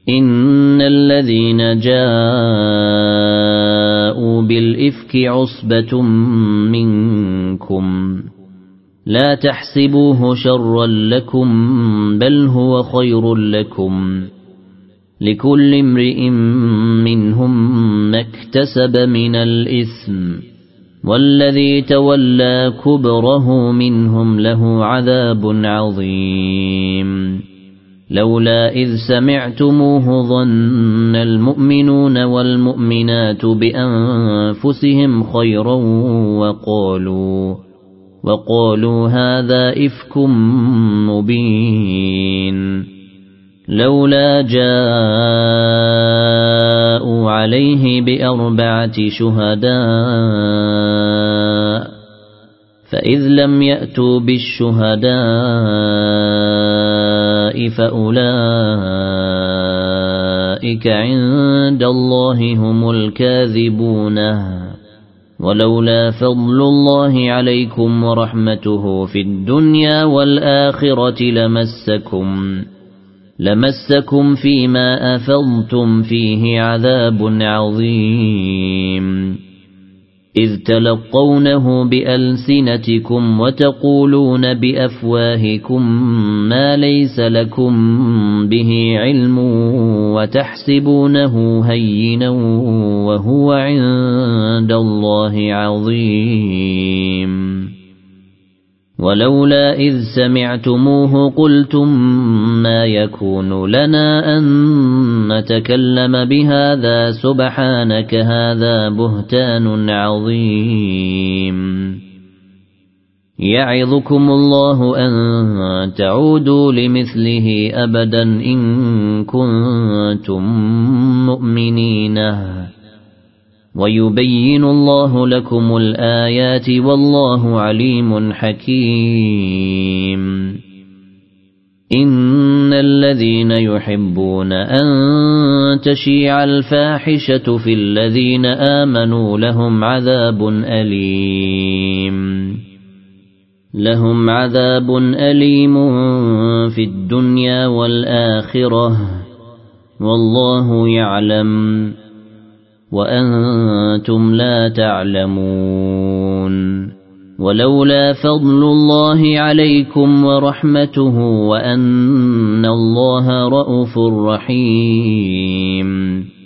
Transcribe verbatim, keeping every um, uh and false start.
إن الذين جاءوا بالإفك عصبة منكم لا تحسبوه شرا لكم بل هو خير لكم لكل امرئ منهم ما اكتسب من الإثم والذي تولى كبره منهم له عذاب عظيم لولا إذ سمعتموه ظن المؤمنون والمؤمنات بأنفسهم خيرا وقالوا وقالوا هذا إفك مبين لولا جاءوا عليه بأربعة شهداء فإذ لم يأتوا بالشهداء فأولئك عند الله هم الكاذبون ولولا فضل الله عليكم ورحمته في الدنيا والآخرة لمسكم لمسكم فيما أفضتم فيه عذاب عظيم إذ تلقونه بألسنتكم وتقولون بأفواهكم ما ليس لكم به علم وتحسبونه هينا وهو عند الله عظيم ولولا إذ سمعتموه قلتم ما يكون لنا أن نتكلم بهذا سبحانك هذا بهتان عظيم يعظكم الله أن تعودوا لمثله أبدا إن كنتم مؤمنين ويبين الله لكم الآيات والله عليم حكيم إن الذين يحبون أن تشيع الفاحشة في الذين آمنوا لهم عذاب أليم لهم عذاب أليم في الدنيا والآخرة والله يعلم وأنتم لا تعلمون ولولا فضل الله عليكم ورحمته وأن الله رءوف رحيم